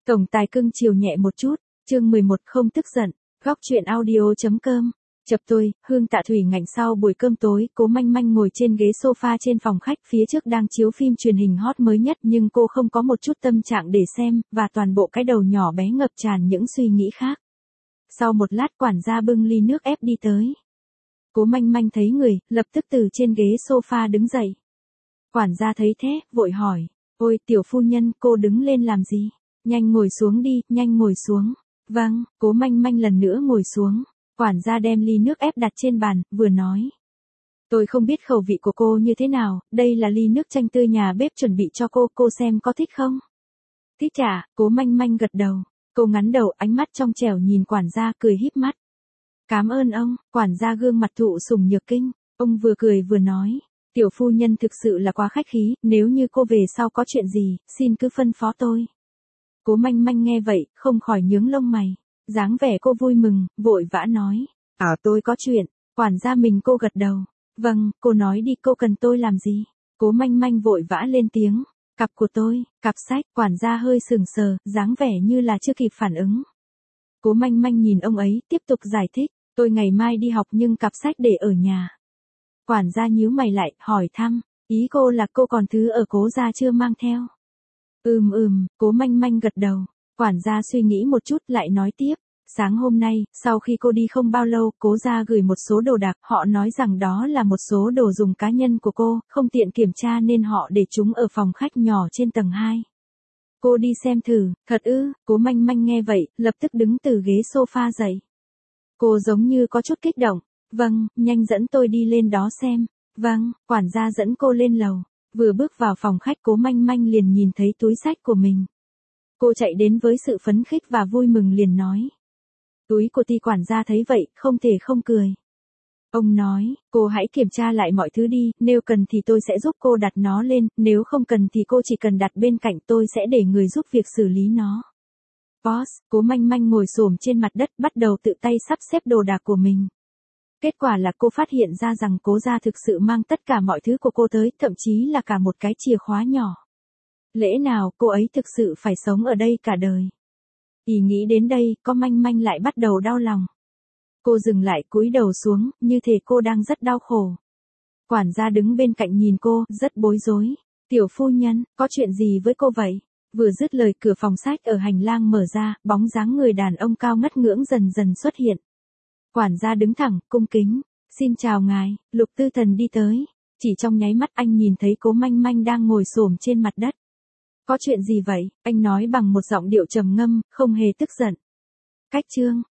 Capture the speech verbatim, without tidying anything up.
Tổng tài cưng chiều nhẹ một chút, chương mười một không tức giận, góc chuyện audio.com. Chập tôi, Hương Tạ Thủy ngảnh sau buổi cơm tối, Cố Manh Manh ngồi trên ghế sofa trên phòng khách, phía trước đang chiếu phim truyền hình hot mới nhất nhưng cô không có một chút tâm trạng để xem, và toàn bộ cái đầu nhỏ bé ngập tràn những suy nghĩ khác. Sau một lát quản gia bưng ly nước ép đi tới. Cố Manh Manh thấy người, lập tức từ trên ghế sofa đứng dậy. Quản gia thấy thế, vội hỏi, ôi tiểu phu nhân, cô đứng lên làm gì? Nhanh ngồi xuống đi, nhanh ngồi xuống. Vâng, Cố Manh Manh lần nữa ngồi xuống. Quản gia đem ly nước ép đặt trên bàn, vừa nói. Tôi không biết khẩu vị của cô như thế nào, đây là ly nước chanh tươi nhà bếp chuẩn bị cho cô, cô xem có thích không? Thích chả, Cố Manh Manh gật đầu. Cô ngắn đầu, ánh mắt trong trẻo nhìn quản gia, cười híp mắt. Cảm ơn ông, quản gia gương mặt thụ sủng nhược kinh. Ông vừa cười vừa nói. Tiểu phu nhân thực sự là quá khách khí, nếu như cô về sau có chuyện gì, xin cứ phân phó tôi. Cố Manh Manh nghe vậy, không khỏi nhướng lông mày. Dáng vẻ cô vui mừng, vội vã nói. À tôi có chuyện, quản gia mình cô gật đầu. Vâng, cô nói đi, cô cần tôi làm gì? Cố Manh Manh vội vã lên tiếng. Cặp của tôi, cặp sách, quản gia hơi sừng sờ, dáng vẻ như là chưa kịp phản ứng. Cố Manh Manh nhìn ông ấy, tiếp tục giải thích. Tôi ngày mai đi học nhưng cặp sách để ở nhà. Quản gia nhíu mày lại, hỏi thăm. Ý cô là cô còn thứ ở Cố gia chưa mang theo? Ừm ừm, Cố Manh Manh gật đầu. Quản gia suy nghĩ một chút lại nói tiếp. Sáng hôm nay, sau khi cô đi không bao lâu, Cố gia gửi một số đồ đạc, họ nói rằng đó là một số đồ dùng cá nhân của cô, không tiện kiểm tra nên họ để chúng ở phòng khách nhỏ trên tầng hai. Cô đi xem thử, thật ư? Cố Manh Manh nghe vậy, lập tức đứng từ ghế sofa dậy. Cô giống như có chút kích động. Vâng, nhanh dẫn tôi đi lên đó xem. Vâng, quản gia dẫn cô lên lầu. Vừa bước vào phòng khách, Cố Manh Manh liền nhìn thấy túi xách của mình. Cô chạy đến với sự phấn khích và vui mừng liền nói. Túi của Ti. Quản gia thấy vậy, không thể không cười. Ông nói, cô hãy kiểm tra lại mọi thứ đi, nếu cần thì tôi sẽ giúp cô đặt nó lên, nếu không cần thì cô chỉ cần đặt bên cạnh, tôi sẽ để người giúp việc xử lý nó. Boss, Cố Manh Manh ngồi xổm trên mặt đất, bắt đầu tự tay sắp xếp đồ đạc của mình. Kết quả là cô phát hiện ra rằng Cố gia thực sự mang tất cả mọi thứ của cô tới, thậm chí là cả một cái chìa khóa nhỏ. Lẽ nào cô ấy thực sự phải sống ở đây cả đời? Ý nghĩ đến đây, Cố Manh Manh lại bắt đầu đau lòng. Cô dừng lại, cúi đầu xuống, như thể cô đang rất đau khổ. Quản gia đứng bên cạnh nhìn cô, rất bối rối. Tiểu phu nhân, có chuyện gì với cô vậy? Vừa dứt lời, cửa phòng sách ở hành lang mở ra, bóng dáng người đàn ông cao ngất ngưỡng dần dần xuất hiện. Quản gia đứng thẳng, cung kính. Xin chào ngài, Lục Tư Thần đi tới. Chỉ trong nháy mắt anh nhìn thấy Cố Manh Manh đang ngồi xổm trên mặt đất. Có chuyện gì vậy? Anh nói bằng một giọng điệu trầm ngâm, không hề tức giận. Cách chương.